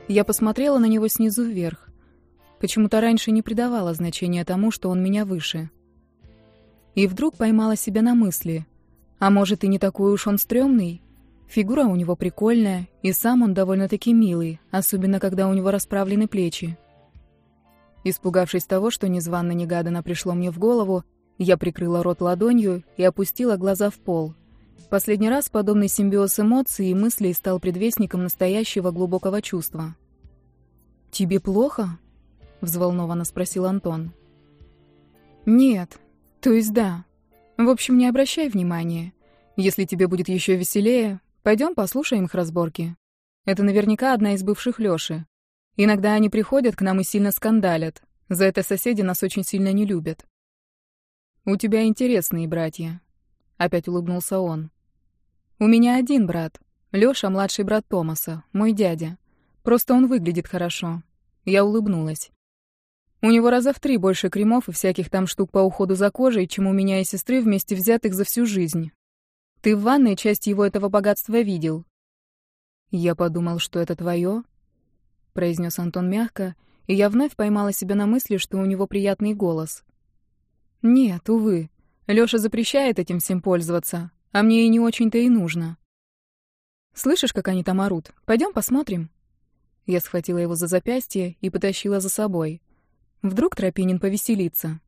Я посмотрела на него снизу вверх. Почему-то раньше не придавала значения тому, что он меня выше. И вдруг поймала себя на мысли. А может, и не такой уж он стрёмный? Фигура у него прикольная, и сам он довольно-таки милый, особенно когда у него расправлены плечи. Испугавшись того, что незванно-негаданно пришло мне в голову, я прикрыла рот ладонью и опустила глаза в пол. Последний раз подобный симбиоз эмоций и мыслей стал предвестником настоящего глубокого чувства. «Тебе плохо?» — взволнованно спросил Антон. «Нет. То есть да. В общем, не обращай внимания. Если тебе будет еще веселее, пойдем послушаем их разборки. Это наверняка одна из бывших Лёши. Иногда они приходят к нам и сильно скандалят. За это соседи нас очень сильно не любят». «У тебя интересные братья», — опять улыбнулся он. «У меня один брат. Лёша — младший брат Томаса, мой дядя. Просто он выглядит хорошо». Я улыбнулась. «У него раза в 3 больше кремов и всяких там штук по уходу за кожей, чем у меня и сестры вместе взятых за всю жизнь. Ты в ванной часть его этого богатства видел». «Я подумал, что это твое», — произнес Антон мягко, и я вновь поймала себя на мысли, что у него приятный голос. «Нет, увы. Лёша запрещает этим всем пользоваться, а мне и не очень-то и нужно. Слышишь, как они там орут? Пойдем посмотрим». Я схватила его за запястье и потащила за собой. Вдруг Тропинин повеселится.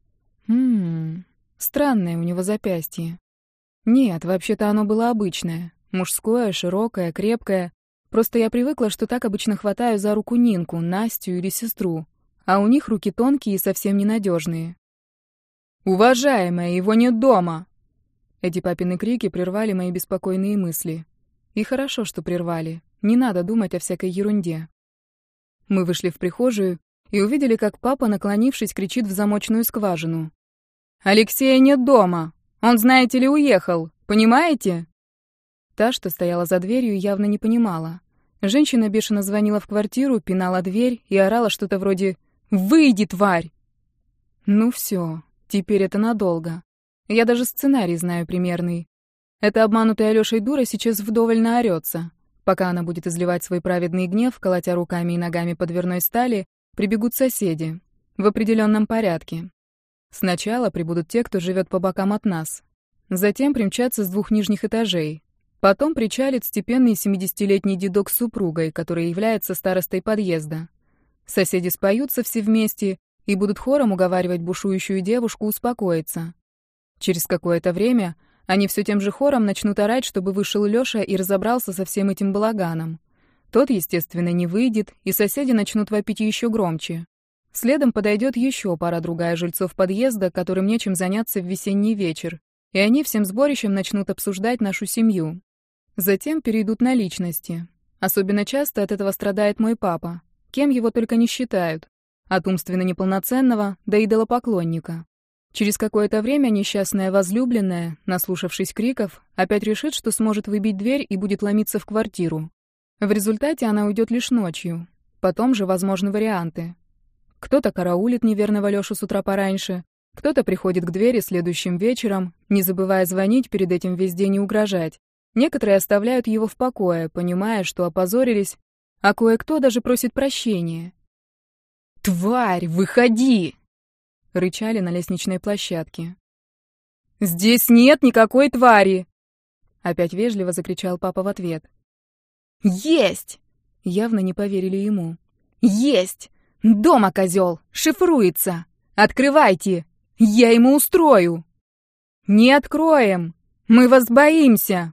Странное у него запястье. Нет, вообще-то оно было обычное. Мужское, широкое, крепкое. Просто я привыкла, что так обычно хватаю за руку Нинку, Настю или сестру. А у них руки тонкие и совсем ненадежные. «Уважаемая, его нет дома!» Эти папины крики прервали мои беспокойные мысли. И хорошо, что прервали. Не надо думать о всякой ерунде. Мы вышли в прихожую и увидели, как папа, наклонившись, кричит в замочную скважину. «Алексея нет дома! Он, знаете ли, уехал! Понимаете?» Та, что стояла за дверью, явно не понимала. Женщина бешено звонила в квартиру, пинала дверь и орала что-то вроде «Выйди, тварь!». Ну все, теперь это надолго. Я даже сценарий знаю примерный. Эта обманутая Лёшей дура сейчас вдоволь наорётся. Пока она будет изливать свой праведный гнев, колотя руками и ногами по дверной стали, прибегут соседи. В определенном порядке. Сначала прибудут те, кто живет по бокам от нас. Затем примчатся с 2 нижних этажей. Потом причалит степенный 70-летний дедок с супругой, который является старостой подъезда. Соседи споются все вместе и будут хором уговаривать бушующую девушку успокоиться. Через какое-то время они все тем же хором начнут орать, чтобы вышел Лёша и разобрался со всем этим балаганом. Тот, естественно, не выйдет, и соседи начнут вопить еще громче. Следом подойдет еще пара-другая жильцов подъезда, которым нечем заняться в весенний вечер, и они всем сборищем начнут обсуждать нашу семью. Затем перейдут на личности. Особенно часто от этого страдает мой папа, кем его только не считают. От умственно неполноценного до идолопоклонника. Через какое-то время несчастная возлюбленная, наслушавшись криков, опять решит, что сможет выбить дверь и будет ломиться в квартиру. В результате она уйдет лишь ночью. Потом же возможны варианты. Кто-то караулит неверного Лёшу с утра пораньше, кто-то приходит к двери следующим вечером, не забывая звонить перед этим весь день и угрожать. Некоторые оставляют его в покое, понимая, что опозорились, а кое-кто даже просит прощения. «Тварь, выходи!» — рычали на лестничной площадке. «Здесь нет никакой твари!» — опять вежливо закричал папа в ответ. «Есть!» — явно не поверили ему. «Есть! Дома козел! Шифруется! Открывайте! Я ему устрою!» «Не откроем! Мы вас боимся!»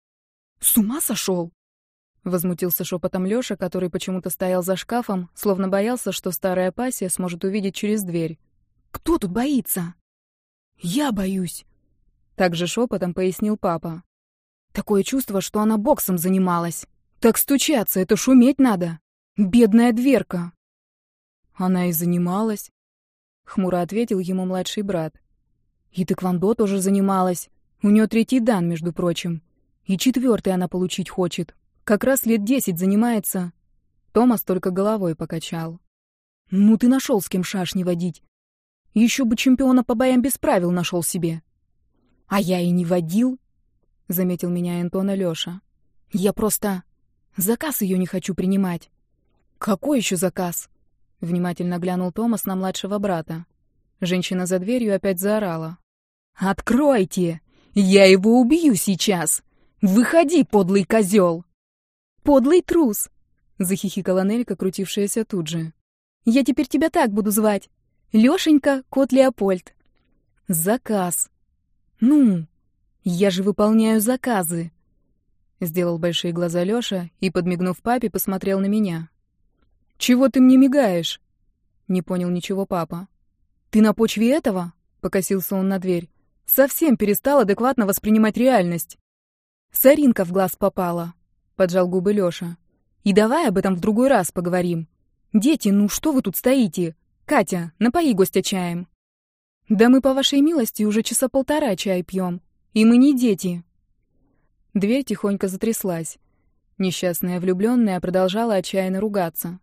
«С ума сошел?» — возмутился шепотом Лёша, который почему-то стоял за шкафом, словно боялся, что старая пассия сможет увидеть через дверь. «Кто тут боится?» «Я боюсь», — также шепотом пояснил папа. «Такое чувство, что она боксом занималась. Так стучаться, это шуметь надо. Бедная дверка». «Она и занималась», — хмуро ответил ему младший брат. «И тэквондо тоже занималась. У неё 3-й дан, между прочим. И 4-й она получить хочет. Как раз лет 10 занимается». Томас только головой покачал. «Ну ты нашел с кем шашни водить. Еще бы чемпиона по боям без правил нашел себе». «А я и не водил», — заметил меня Антона Лёша. «Я просто заказ ее не хочу принимать. «Какой еще заказ?» — внимательно глянул Томас на младшего брата. Женщина за дверью опять заорала. «Откройте! Я его убью сейчас! Выходи, подлый козел!» «Подлый трус!» — захихикала Нелька, крутившаяся тут же. «Я теперь тебя так буду звать. Лёшенька, кот Леопольд». «Заказ. Ну, я же выполняю заказы!» Сделал большие глаза Лёша и, подмигнув папе, посмотрел на меня. «Чего ты мне мигаешь?» Не понял ничего папа. «Ты на почве этого?» — покосился он на дверь. «Совсем перестал адекватно воспринимать реальность». «Соринка в глаз попала», — поджал губы Лёша. «И давай об этом в другой раз поговорим. Дети, ну что вы тут стоите? Катя, напои гостя чаем». «Да мы, по вашей милости, уже часа полтора чай пьем. И мы не дети». Дверь тихонько затряслась. Несчастная влюбленная продолжала отчаянно ругаться.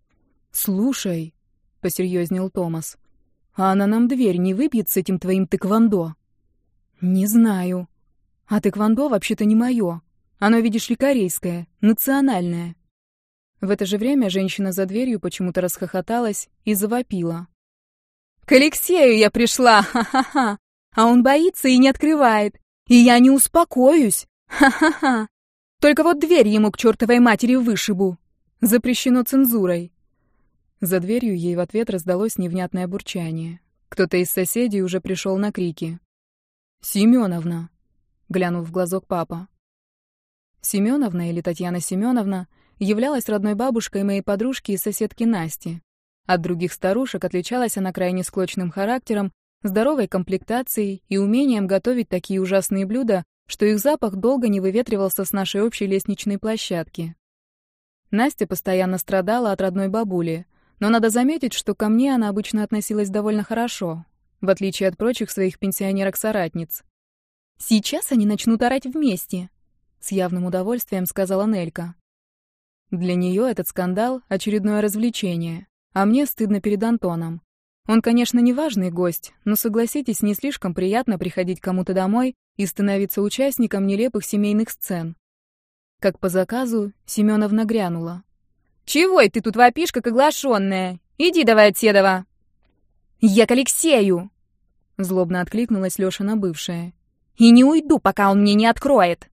«Слушай», — посерьезнел Томас, — «а она нам дверь не выбьет с этим твоим тэквондо?» «Не знаю. А тэквондо вообще-то не мое. Оно, видишь ли, корейское, национальное». В это же время женщина за дверью почему-то расхохоталась и завопила. «К Алексею я пришла, ха-ха-ха! А он боится и не открывает. И я не успокоюсь, ха-ха-ха! Только вот дверь ему к чертовой матери вышибу. Запрещено цензурой». За дверью ей в ответ раздалось невнятное бурчание. Кто-то из соседей уже пришел на крики. «Семеновна!» — глянул в глазок папа. Семеновна или Татьяна Семеновна являлась родной бабушкой моей подружки и соседки Насти. От других старушек отличалась она крайне склочным характером, здоровой комплектацией и умением готовить такие ужасные блюда, что их запах долго не выветривался с нашей общей лестничной площадки. Настя постоянно страдала от родной бабули, но надо заметить, что ко мне она обычно относилась довольно хорошо, в отличие от прочих своих пенсионерок-соратниц. «Сейчас они начнут орать вместе», — с явным удовольствием сказала Нелька. Для нее этот скандал — очередное развлечение, а мне стыдно перед Антоном. Он, конечно, не важный гость, но, согласитесь, не слишком приятно приходить кому-то домой и становиться участником нелепых семейных сцен. Как по заказу, Семеновна грянула. «Чего ты тут вопишь, как оглашенная? Иди давай от Седова!» «Я к Алексею!» — злобно откликнулась Лешина бывшая. «И не уйду, пока он мне не откроет!»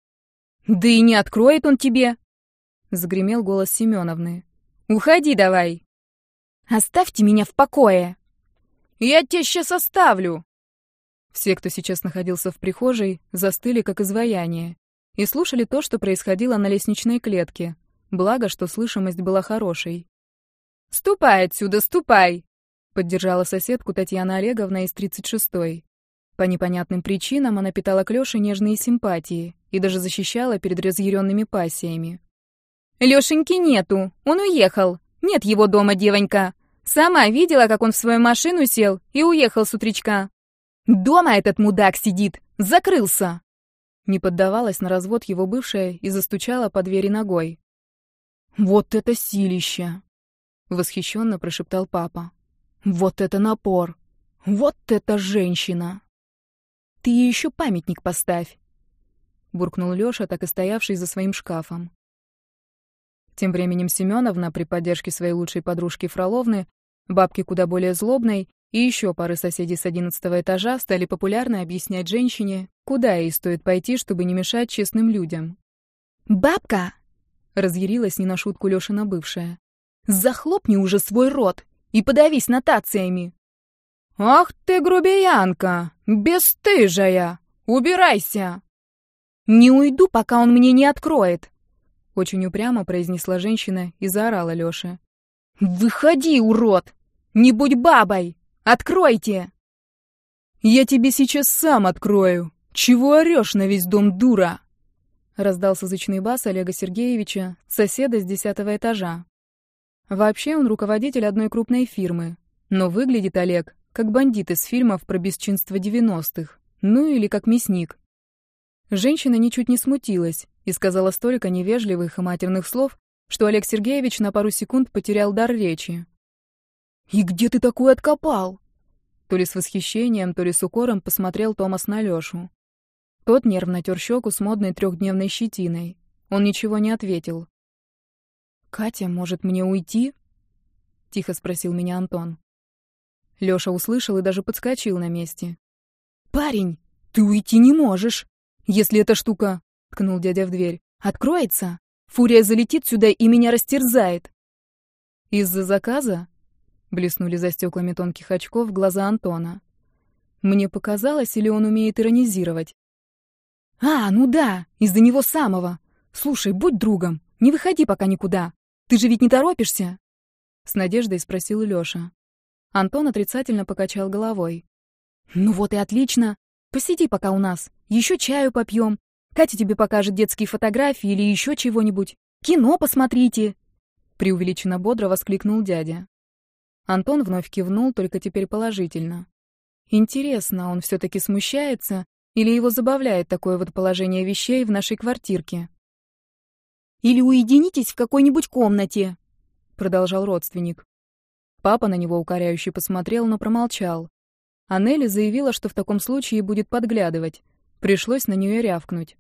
«Да и не откроет он тебе!» — загремел голос Семеновны. «Уходи давай!» «Оставьте меня в покое!» «Я тебя сейчас оставлю!» Все, кто сейчас находился в прихожей, застыли как изваяние и слушали то, что происходило на лестничной клетке. Благо, что слышимость была хорошей. «Ступай отсюда, ступай!» — поддержала соседку Татьяна Олеговна из 36-й. По непонятным причинам она питала к Лёше нежные симпатии и даже защищала перед разъяренными пассиями. «Лёшеньки нету, он уехал. Нет его дома, девонька. Сама видела, как он в свою машину сел и уехал с утречка. Дома этот мудак сидит, закрылся!» Не поддавалась на развод его бывшая и застучала по двери ногой. «Вот это силища!» — восхищенно прошептал папа. «Вот это напор! Вот это женщина!» «Ты ей еще памятник поставь!» — буркнул Лёша, так и стоявший за своим шкафом. Тем временем Семеновна, при поддержке своей лучшей подружки Фроловны, бабки куда более злобной, и еще пары соседей с 11-го этажа стали популярно объяснять женщине, куда ей стоит пойти, чтобы не мешать честным людям. «Бабка!» — разъярилась не на шутку Лёшина бывшая. «Захлопни уже свой рот и подавись нотациями!» «Ах ты, грубиянка! Бесстыжая! Убирайся!» «Не уйду, пока он мне не откроет!» Очень упрямо произнесла женщина и заорала Лёше. «Выходи, урод! Не будь бабой! Откройте!» «Я тебе сейчас сам открою! Чего орёшь на весь дом, дура?» Раздался зычный бас Олега Сергеевича, соседа с 10-го этажа. Вообще он руководитель одной крупной фирмы, но выглядит Олег как бандит из фильмов про бесчинство 90-х, ну или как мясник. Женщина ничуть не смутилась и сказала столько невежливых и матерных слов, что Олег Сергеевич на пару секунд потерял дар речи. «И где ты такой откопал?» То ли с восхищением, то ли с укором посмотрел Томас на Лёшу. Тот нервно тер щеку с модной трехдневной щетиной. Он ничего не ответил. «Катя, может, мне уйти?» — тихо спросил меня Антон. Лёша услышал и даже подскочил на месте. «Парень, ты уйти не можешь! Если эта штука, — ткнул дядя в дверь, — откроется, фурия залетит сюда и меня растерзает!» «Из-за заказа?» — блеснули за стеклами тонких очков глаза Антона. Мне показалось, или он умеет иронизировать. «А, ну да, из-за него самого. Слушай, будь другом, не выходи пока никуда. Ты же ведь не торопишься?» С надеждой спросил Лёша. Антон отрицательно покачал головой. «Ну вот и отлично. Посиди пока у нас. Еще чаю попьем. Катя тебе покажет детские фотографии или еще чего-нибудь. Кино посмотрите!» Преувеличенно бодро воскликнул дядя. Антон вновь кивнул, только теперь положительно. Интересно, он все-таки смущается или его забавляет такое вот положение вещей в нашей квартирке? «Или уединитесь в какой-нибудь комнате», — продолжал родственник. Папа на него укоряюще посмотрел, но промолчал. А Нелли заявила, что в таком случае будет подглядывать. Пришлось на нее рявкнуть.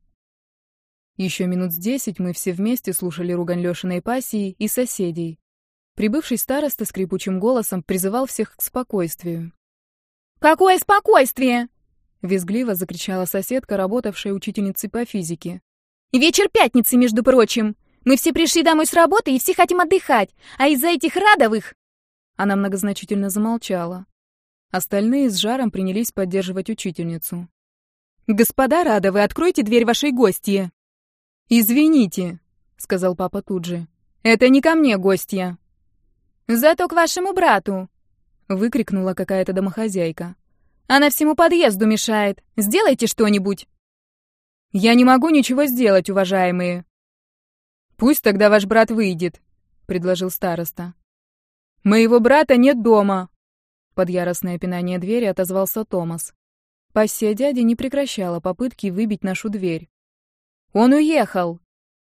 Еще минут с 10 мы все вместе слушали ругань Лешиной пассии и соседей. Прибывший староста скрипучим голосом призывал всех к спокойствию. «Какое спокойствие?» — визгливо закричала соседка, работавшая учительницей по физике. «Вечер пятницы, между прочим. Мы все пришли домой с работы и все хотим отдыхать, а из-за этих Радовых...» Она многозначительно замолчала. Остальные с жаром принялись поддерживать учительницу. «Господа Радовы, откройте дверь вашей гостье!» «Извините», — сказал папа тут же. «Это не ко мне гостья». «Зато к вашему брату», — выкрикнула какая-то домохозяйка. «Она всему подъезду мешает. Сделайте что-нибудь». «Я не могу ничего сделать, уважаемые». «Пусть тогда ваш брат выйдет», — предложил староста. «Моего брата нет дома», — под яростное пинание двери отозвался Томас. Пассия дяди не прекращала попытки выбить нашу дверь. «Он уехал!»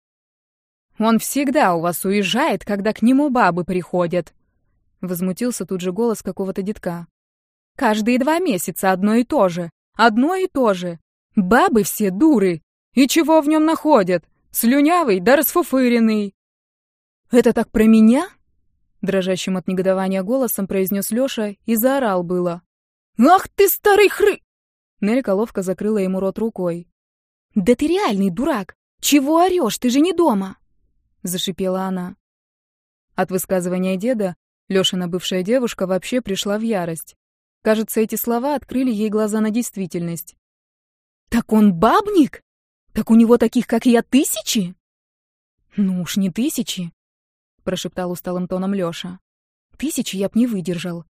«Он всегда у вас уезжает, когда к нему бабы приходят», — возмутился тут же голос какого-то детка. «Каждые 2 месяца одно и то же. Одно и то же. Бабы все дуры. И чего в нем находят? Слюнявый да расфуфыренный». «Это так про меня?» — дрожащим от негодования голосом произнес Лёша и заорал было. «Ах ты, старый Нелька ловко закрыла ему рот рукой. «Да ты реальный дурак! Чего орёшь? Ты же не дома!» — зашипела она. От высказывания деда Лёшина бывшая девушка вообще пришла в ярость. Кажется, эти слова открыли ей глаза на действительность. «Так он бабник? Так у него таких, как я, 1000?» «Ну уж не 1000», — прошептал усталым тоном Лёша. 1000 я б не выдержал.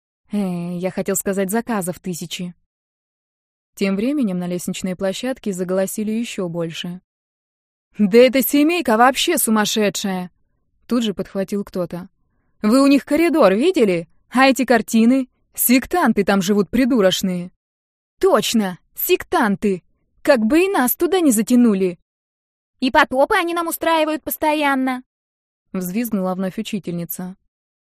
Я хотел сказать, заказов 1000. Тем временем на лестничной площадке заголосили еще больше. «Да эта семейка вообще сумасшедшая!» Тут же подхватил кто-то. «Вы у них коридор видели? А эти картины? Сектанты там живут придурочные!» «Точно! Сектанты! Как бы и нас туда не затянули!» «И потопы они нам устраивают постоянно!» Взвизгнула вновь учительница.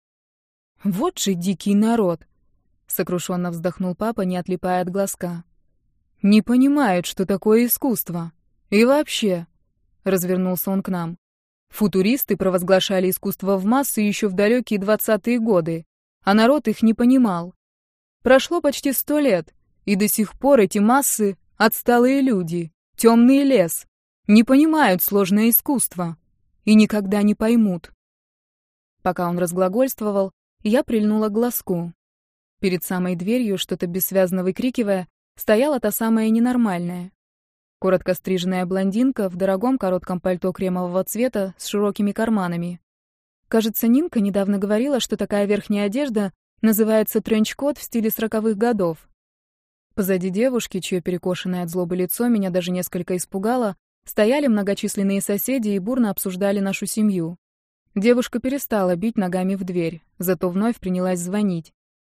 «Вот же дикий народ!» Сокрушенно вздохнул папа, не отлипая от глазка. «Не понимают, что такое искусство. И вообще...» Развернулся он к нам. «Футуристы провозглашали искусство в массы еще в далекие 20-е годы, а народ их не понимал. Прошло почти 100 лет, и до сих пор эти массы — отсталые люди, темный лес, не понимают сложное искусство и никогда не поймут». Пока он разглагольствовал, я прильнула к глазку. Перед самой дверью, что-то бессвязно выкрикивая, стояла та самая ненормальная. Коротко стриженная блондинка в дорогом коротком пальто кремового цвета с широкими карманами. Кажется, Нинка недавно говорила, что такая верхняя одежда называется тренч-кот в стиле 40-х годов. Позади девушки, чье перекошенное от злобы лицо меня даже несколько испугало, стояли многочисленные соседи и бурно обсуждали нашу семью. Девушка перестала бить ногами в дверь, зато вновь принялась звонить.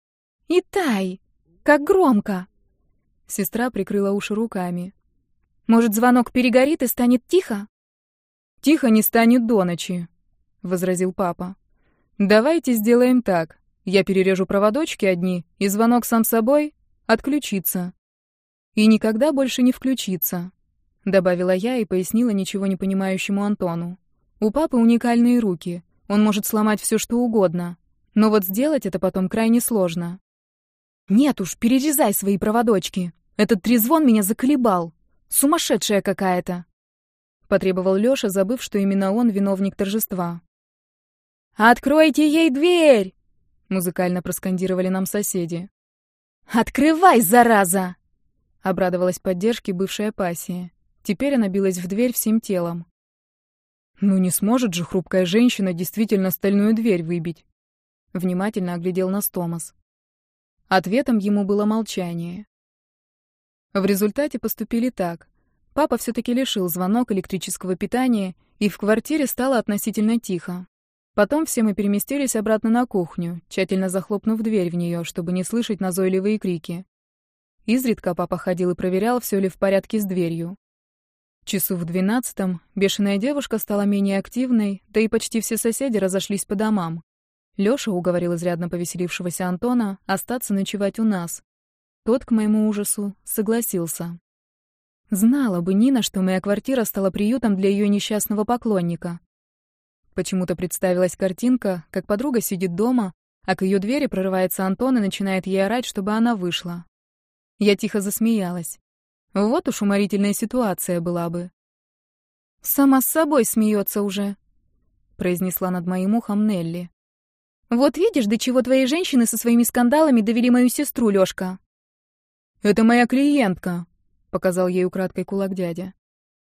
«Итай! Как громко!» Сестра прикрыла уши руками. «Может, звонок перегорит и станет тихо?» «Тихо не станет до ночи», — возразил папа. «Давайте сделаем так. Я перережу проводочки одни, и звонок сам собой отключится. И никогда больше не включится», — добавила я и пояснила ничего не понимающему Антону. «У папы уникальные руки. Он может сломать все, что угодно. Но вот сделать это потом крайне сложно. Нет уж, перерезай свои проводочки. Этот трезвон меня заколебал. Сумасшедшая какая-то. Потребовал Лёша, забыв, что именно он виновник торжества. «Откройте ей дверь!» Музыкально проскандировали нам соседи. «Открывай, зараза!» Обрадовалась поддержке бывшая пассия. Теперь она билась в дверь всем телом. Ну не сможет же хрупкая женщина действительно стальную дверь выбить. Внимательно оглядел нас Томас. Ответом ему было молчание. В результате поступили так. Папа все-таки лишил звонок электрического питания, и в квартире стало относительно тихо. Потом все мы переместились обратно на кухню, тщательно захлопнув дверь в нее, чтобы не слышать назойливые крики. Изредка папа ходил и проверял, все ли в порядке с дверью. Часу в 12 бешеная девушка стала менее активной, да и почти все соседи разошлись по домам. Лёша уговорил изрядно повеселившегося Антона остаться ночевать у нас. Тот, к моему ужасу, согласился. Знала бы Нина, что моя квартира стала приютом для её несчастного поклонника. Почему-то представилась картинка, как подруга сидит дома, а к её двери прорывается Антон и начинает ей орать, чтобы она вышла. Я тихо засмеялась. Вот уж уморительная ситуация была бы. «Сама с собой смеется уже», — произнесла над моим ухом Нелли. «Вот видишь, до чего твои женщины со своими скандалами довели мою сестру, Лёшка». «Это моя клиентка», — показал ей украдкой кулак дядя.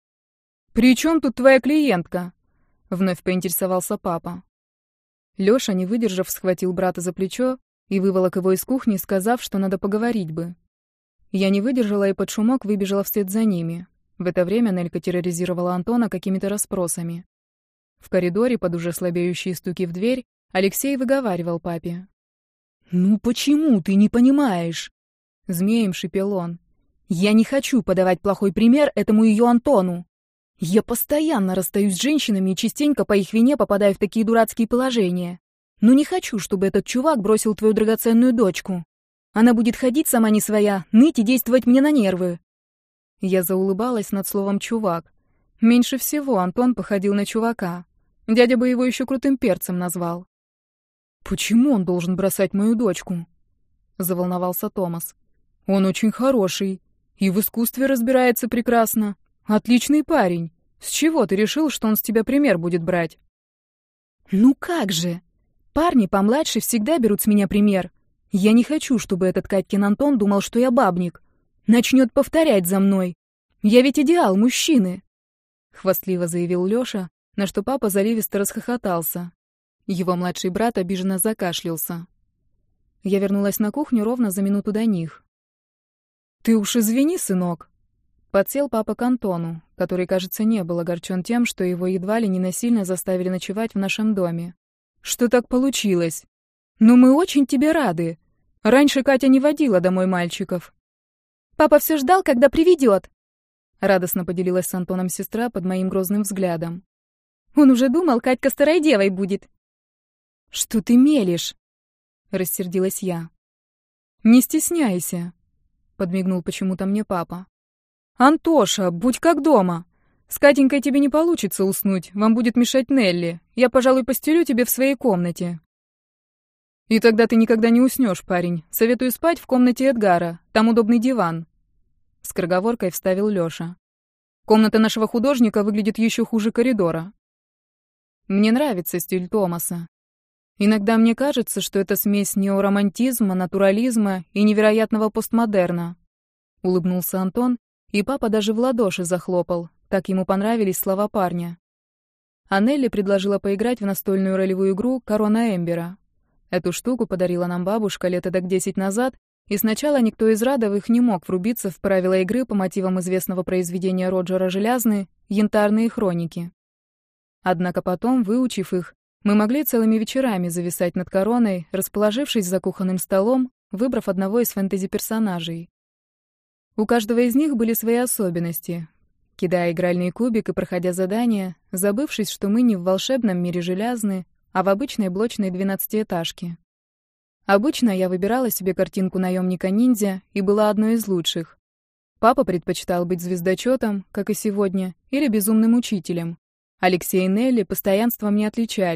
«При чем тут твоя клиентка?» — вновь поинтересовался папа. Лёша, не выдержав, схватил брата за плечо и выволок его из кухни, сказав, что надо поговорить бы. Я не выдержала и под шумок выбежала вслед за ними. В это время Нелька терроризировала Антона какими-то расспросами. В коридоре, под уже слабеющие стуки в дверь, Алексей выговаривал папе. «Ну почему ты не понимаешь?» Змеем шипел он. «Я не хочу подавать плохой пример этому ее Антону. Я постоянно расстаюсь с женщинами и частенько по их вине попадаю в такие дурацкие положения. Но не хочу, чтобы этот чувак бросил твою драгоценную дочку. Она будет ходить сама не своя, ныть и действовать мне на нервы». Я заулыбалась над словом «чувак». Меньше всего Антон походил на чувака. Дядя бы его еще крутым перцем назвал. «Почему он должен бросать мою дочку?» — заволновался Томас. «Он очень хороший. И в искусстве разбирается прекрасно. Отличный парень. С чего ты решил, что он с тебя пример будет брать?» «Ну как же? Парни помладше всегда берут с меня пример. Я не хочу, чтобы этот Катькин Антон думал, что я бабник. Начнет повторять за мной. Я ведь идеал мужчины!» Хвастливо заявил Лёша, на что папа заливисто расхохотался. Его младший брат обиженно закашлялся. Я вернулась на кухню ровно за минуту до них. «Ты уж извини, сынок!» Подсел папа к Антону, который, кажется, не был огорчен тем, что его едва ли не насильно заставили ночевать в нашем доме. «Что так получилось? Но мы очень тебе рады. Раньше Катя не водила домой мальчиков». «Папа все ждал, когда приведет», — радостно поделилась с Антоном сестра под моим грозным взглядом. «Он уже думал, Катька старой девой будет». «Что ты мелешь?» — рассердилась я. «Не стесняйся», — подмигнул почему-то мне папа. «Антоша, будь как дома. С Катенькой тебе не получится уснуть, вам будет мешать Нелли. Я, пожалуй, постелю тебе в своей комнате». «И тогда ты никогда не уснешь, парень. Советую спать в комнате Эдгара. Там удобный диван». С скороговоркой вставил Лёша. «Комната нашего художника выглядит еще хуже коридора». Мне нравится стиль Томаса. Иногда мне кажется, что это смесь неоромантизма, натурализма и невероятного постмодерна. Улыбнулся Антон, и папа даже в ладоши захлопал. Так ему понравились слова парня. А Нелли предложила поиграть в настольную ролевую игру «Корона Эмбера». Эту штуку подарила нам бабушка лет эдак 10 назад, и сначала никто из Радовых не мог врубиться в правила игры по мотивам известного произведения Роджера Желязны «Янтарные хроники». Однако потом, выучив их, мы могли целыми вечерами зависать над короной, расположившись за кухонным столом, выбрав одного из фэнтези-персонажей. У каждого из них были свои особенности. Кидая игральный кубик и проходя задания, забывшись, что мы не в волшебном мире Желязны, а в обычной блочной 12-этажке. Обычно я выбирала себе картинку наемника-ниндзя и была одной из лучших. Папа предпочитал быть звездочетом, как и сегодня, или безумным учителем. Алексей и Нелли постоянством не отличались,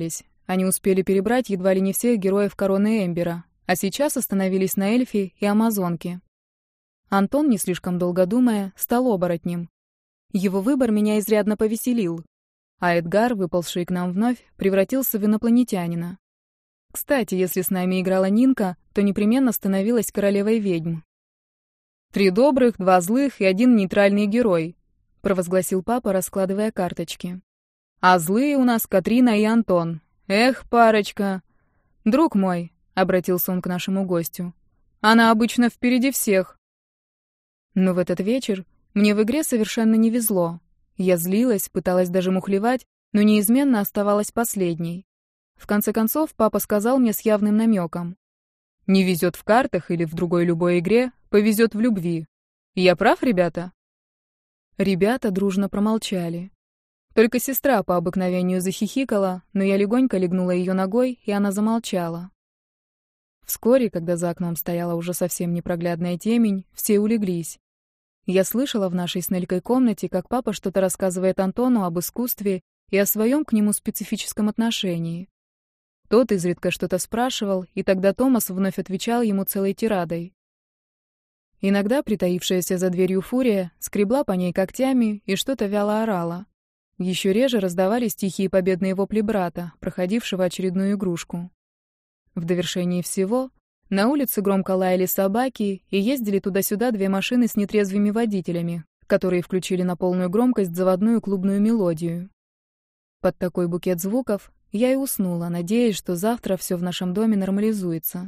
Они успели перебрать едва ли не всех героев короны Эмбера, а сейчас остановились на эльфе и амазонке. Антон, не слишком долго думая, стал оборотнем. Его выбор меня изрядно повеселил, а Эдгар, выползший к нам вновь, превратился в инопланетянина. Кстати, если с нами играла Нинка, то непременно становилась королевой ведьм. 3 добрых, 2 злых и 1 нейтральный герой, провозгласил папа, раскладывая карточки. А злые у нас Катрина и Антон. Эх, парочка. Друг мой, обратился он к нашему гостю. Она обычно впереди всех. Но в этот вечер мне в игре совершенно не везло. Я злилась, пыталась даже мухлевать, но неизменно оставалась последней. В конце концов, папа сказал мне с явным намеком: «Не везет в картах или в другой любой игре, повезет в любви. Я прав, ребята?» Ребята дружно промолчали. Только сестра по обыкновению захихикала, но я легонько легнула ее ногой, и она замолчала. Вскоре, когда за окном стояла уже совсем непроглядная темень, все улеглись. Я слышала в нашей с Нелькой комнате, как папа что-то рассказывает Антону об искусстве и о своем к нему специфическом отношении. Тот изредка что-то спрашивал, и тогда Томас вновь отвечал ему целой тирадой. Иногда притаившаяся за дверью Фурия скребла по ней когтями и что-то вяло орала. Еще реже раздавались тихие победные вопли брата, проходившего очередную игрушку. В довершении всего на улице громко лаяли собаки и ездили туда-сюда 2 машины с нетрезвыми водителями, которые включили на полную громкость заводную клубную мелодию. Под такой букет звуков я и уснула, надеясь, что завтра все в нашем доме нормализуется.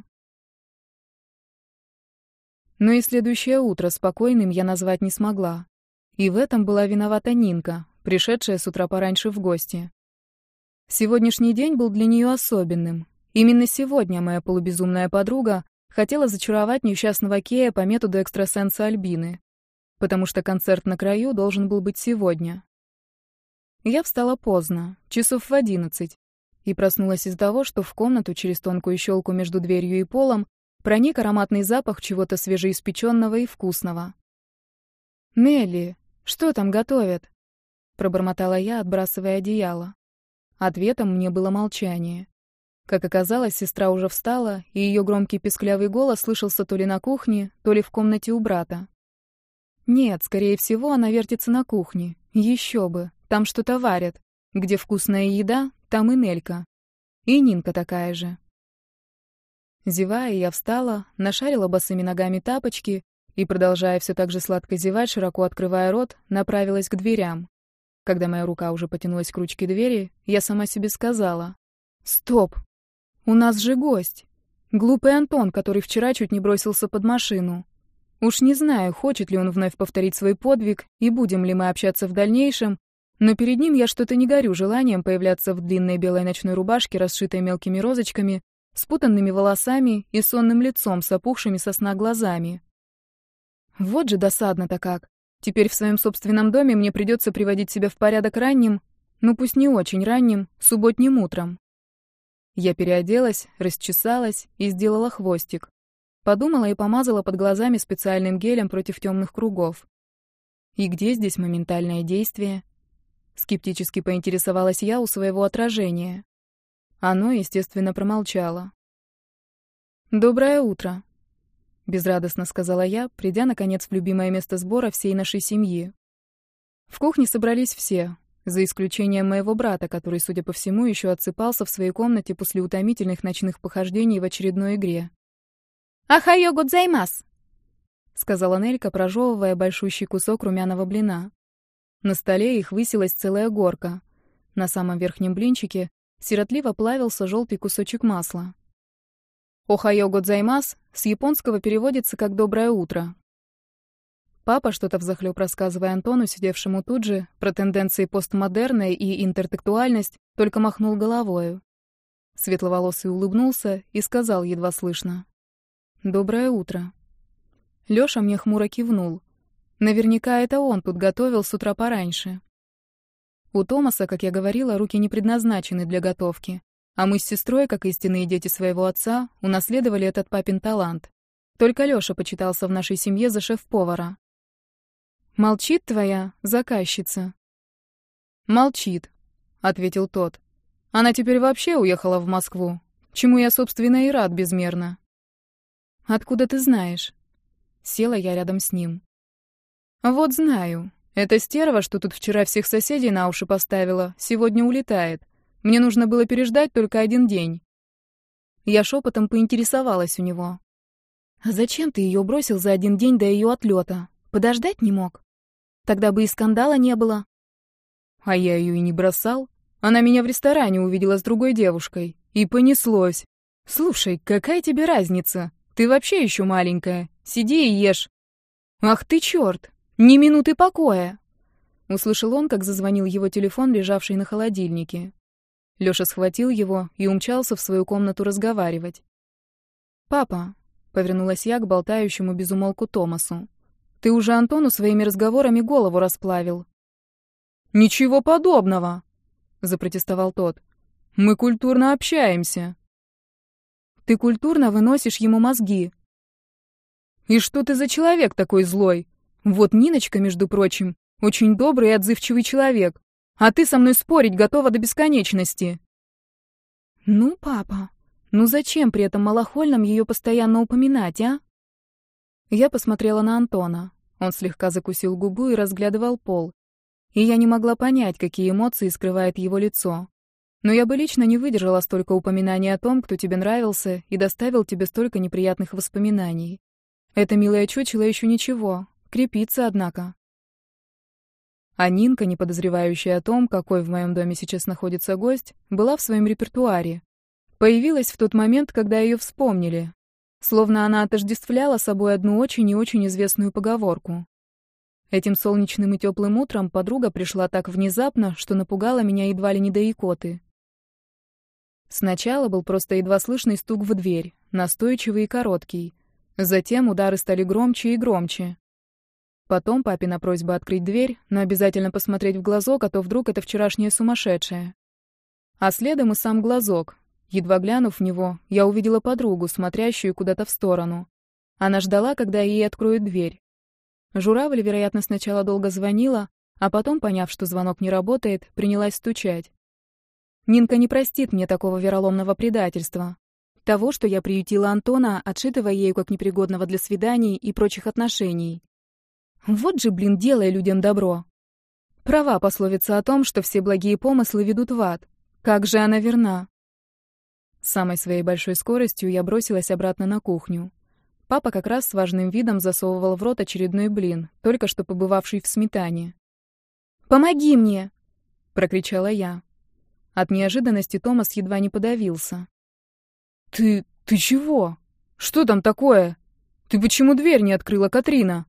Но и следующее утро спокойным я назвать не смогла. И в этом была виновата Нинка, пришедшая с утра пораньше в гости. Сегодняшний день был для нее особенным. Именно сегодня моя полубезумная подруга хотела зачаровать несчастного Кея по методу экстрасенса Альбины, потому что концерт на краю должен был быть сегодня. Я встала поздно, часов в 11, и проснулась из-за того, что в комнату через тонкую щелку между дверью и полом проник ароматный запах чего-то свежеиспеченного и вкусного. «Нелли, что там готовят?» — пробормотала я, отбрасывая одеяло. Ответом мне было молчание. Как оказалось, сестра уже встала, и ее громкий песклявый голос слышался то ли на кухне, то ли в комнате у брата. Нет, скорее всего, она вертится на кухне. Еще бы, там что-то варят. Где вкусная еда, там и Нелька. И Нинка такая же. Зевая, я встала, нашарила босыми ногами тапочки и, продолжая все так же сладко зевать, широко открывая рот, направилась к дверям. Когда моя рука уже потянулась к ручке двери, я сама себе сказала: «Стоп! У нас же гость! Глупый Антон, который вчера чуть не бросился под машину. Уж не знаю, хочет ли он вновь повторить свой подвиг и будем ли мы общаться в дальнейшем, но перед ним я что-то не горю желанием появляться в длинной белой ночной рубашке, расшитой мелкими розочками, спутанными волосами и сонным лицом с опухшими со сна глазами. Вот же досадно-то как. Теперь в своем собственном доме мне придется приводить себя в порядок ранним, ну пусть не очень ранним, субботним утром. Я переоделась, расчесалась и сделала хвостик. Подумала и помазала под глазами специальным гелем против темных кругов. И где здесь моментальное действие? Скептически поинтересовалась я у своего отражения. Оно, естественно, промолчало. «Доброе утро», — безрадостно сказала я, придя, наконец, в любимое место сбора всей нашей семьи. В кухне собрались все, за исключением моего брата, который, судя по всему, еще отсыпался в своей комнате после утомительных ночных похождений в очередной игре. «Ахайо годзаймас!» — сказала Нелька, прожевывая большущий кусок румяного блина. На столе их высилась целая горка. На самом верхнем блинчике сиротливо плавился желтый кусочек масла. «Охайо годзаймас» с японского переводится как «доброе утро». Папа, что-то взахлёб рассказывая Антону, сидевшему тут же, про тенденции постмодерна и интертектуальность, только махнул головою. Светловолосый улыбнулся и сказал едва слышно: «Доброе утро». Лёша мне хмуро кивнул. Наверняка это он тут готовил с утра пораньше. У Томаса, как я говорила, руки не предназначены для готовки, а мы с сестрой, как истинные дети своего отца, унаследовали этот папин талант. Только Лёша почитался в нашей семье за шеф-повара. «Молчит твоя заказчица?» «Молчит», — ответил тот. Она теперь вообще уехала в Москву, чему я, собственно, и рад безмерно. Откуда ты знаешь? Села я рядом с ним. Вот знаю. Эта стерва, что тут вчера всех соседей на уши поставила, сегодня улетает. Мне нужно было переждать только 1 день. Я шепотом поинтересовалась у него. А зачем ты ее бросил за 1 день до ее отлета? Подождать не мог? Тогда бы и скандала не было. А я ее и не бросал. Она меня в ресторане увидела с другой девушкой. И понеслось. Слушай, какая тебе разница? Ты вообще еще маленькая. Сиди и ешь. Ах ты черт! Ни минуты покоя! Услышал он, как зазвонил его телефон, лежавший на холодильнике. Лёша схватил его и умчался в свою комнату разговаривать. «Папа», — повернулась я к болтающему без умолку Томасу, — «ты уже Антону своими разговорами голову расплавил». «Ничего подобного», — запротестовал тот. «Мы культурно общаемся». «Ты культурно выносишь ему мозги». «И что ты за человек такой злой? Вот Ниночка, между прочим, очень добрый и отзывчивый человек, а ты со мной спорить готова до бесконечности». «Ну, папа, ну зачем при этом малохольном ее постоянно упоминать, а?» Я посмотрела на Антона. Он слегка закусил губу и разглядывал пол. И я не могла понять, какие эмоции скрывает его лицо. Но я бы лично не выдержала столько упоминаний о том, кто тебе нравился и доставил тебе столько неприятных воспоминаний. Это милое чучело еще ничего, крепится, однако. А Нинка, не подозревающая о том, какой в моем доме сейчас находится гость, была в своем репертуаре. Появилась в тот момент, когда ее вспомнили. Словно она отождествляла собой одну очень и очень известную поговорку. Этим солнечным и теплым утром подруга пришла так внезапно, что напугала меня едва ли не до икоты. Сначала был просто едва слышный стук в дверь, настойчивый и короткий. Затем удары стали громче и громче. Потом папина просьба открыть дверь, но обязательно посмотреть в глазок, а то вдруг это вчерашняя сумасшедшая. А следом и сам глазок. Едва глянув в него, я увидела подругу, смотрящую куда-то в сторону. Она ждала, когда ей откроют дверь. Журавль, вероятно, сначала долго звонила, а потом, поняв, что звонок не работает, принялась стучать. Нинка не простит мне такого вероломного предательства. Того, что я приютила Антона, отшитывая ею как непригодного для свиданий и прочих отношений. Вот же, блин, делай людям добро. Права пословица о том, что все благие помыслы ведут в ад. Как же она верна. С самой своей большой скоростью я бросилась обратно на кухню. Папа как раз с важным видом засовывал в рот очередной блин, только что побывавший в сметане. «Помоги мне!» — прокричала я. От неожиданности Томас едва не подавился. «Ты чего? Что там такое? Ты почему дверь не открыла, Катрина?»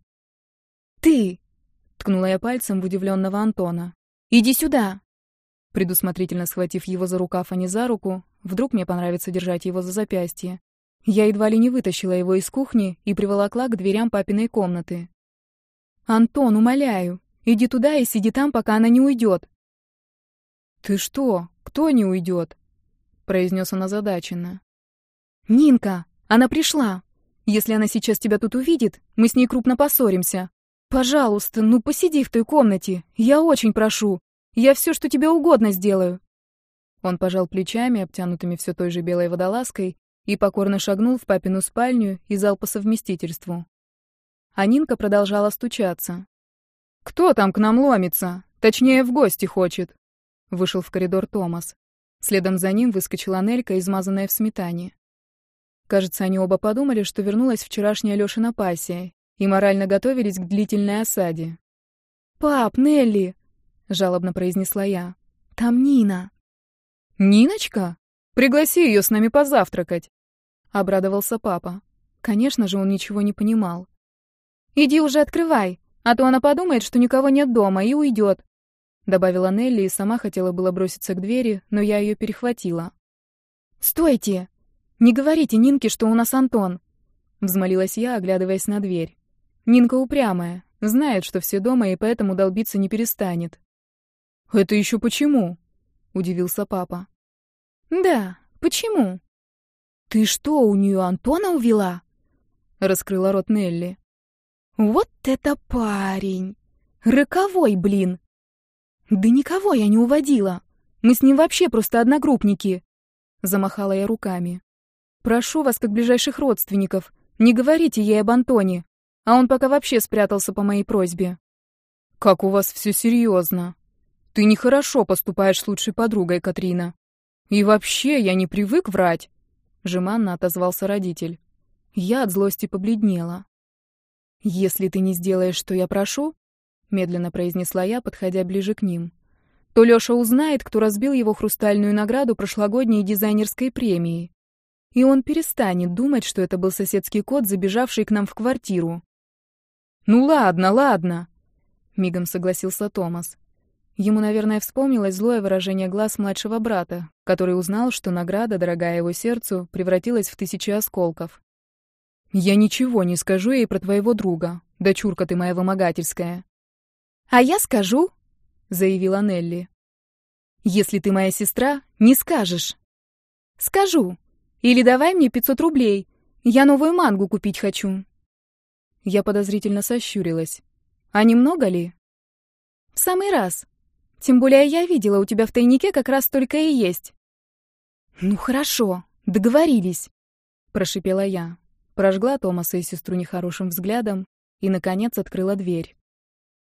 «Ты!» — ткнула я пальцем в удивленного Антона. «Иди сюда!» Предусмотрительно схватив его за рукав, а не за руку, вдруг мне понравится держать его за запястье, я едва ли не вытащила его из кухни и приволокла к дверям папиной комнаты. «Антон, умоляю, иди туда и сиди там, пока она не уйдет». «Ты что? Кто не уйдет?» — произнес он озадаченно. «Нинка, она пришла. Если она сейчас тебя тут увидит, мы с ней крупно поссоримся. Пожалуйста, ну посиди в той комнате, я очень прошу. Я все, что тебе угодно, сделаю». Он пожал плечами, обтянутыми все той же белой водолазкой, и покорно шагнул в папину спальню и зал по совместительству. А Нинка продолжала стучаться. «Кто там к нам ломится? Точнее, в гости хочет?» Вышел в коридор Томас. Следом за ним выскочила Нелька, измазанная в сметане. Кажется, они оба подумали, что вернулась вчерашняя Лёшина пассия, и морально готовились к длительной осаде. «Пап, Нелли!» — жалобно произнесла я. «Там Нина». «Ниночка? Пригласи ее с нами позавтракать!» — обрадовался папа. Конечно же, он ничего не понимал. «Иди уже открывай, а то она подумает, что никого нет дома, и уйдет», — добавила Нелли и сама хотела было броситься к двери, но я ее перехватила. «Стойте! Не говорите Нинке, что у нас Антон!» — взмолилась я, оглядываясь на дверь. Нинка упрямая, знает, что все дома, и поэтому долбиться не перестанет. «Это еще почему?» — удивился папа. «Да, почему?» «Ты что, у нее Антона увела?» — раскрыла рот Нелли. «Вот это парень! Роковой, блин!» «Да никого я не уводила. Мы с ним вообще просто одногруппники!» Замахала я руками. «Прошу вас, как ближайших родственников, не говорите ей об Антоне, а он пока вообще спрятался по моей просьбе». «Как у вас все серьезно. Ты нехорошо поступаешь с лучшей подругой, Катрина. И вообще, я не привык врать», — жеманно отозвался родитель. Я от злости побледнела. «Если ты не сделаешь, что я прошу», — медленно произнесла я, подходя ближе к ним, «то Лёша узнает, кто разбил его хрустальную награду прошлогодней дизайнерской премии. И он перестанет думать, что это был соседский кот, забежавший к нам в квартиру». «Ну ладно, ладно», — мигом согласился Томас. Ему, наверное, вспомнилось злое выражение глаз младшего брата, который узнал, что награда, дорогая его сердцу, превратилась в 1000 осколков. «Я ничего не скажу ей про твоего друга, дочурка ты моя вымогательская». «А я скажу», — заявила Нелли. «Если ты моя сестра, не скажешь». «Скажу. Или давай мне 500 рублей. Я новую мангу купить хочу». Я подозрительно сощурилась. «А немного ли?» «В самый раз. Тем более я видела, у тебя в тайнике как раз столько и есть». «Ну хорошо, договорились», — прошипела я. Прожгла Томаса и сестру нехорошим взглядом и, наконец, открыла дверь.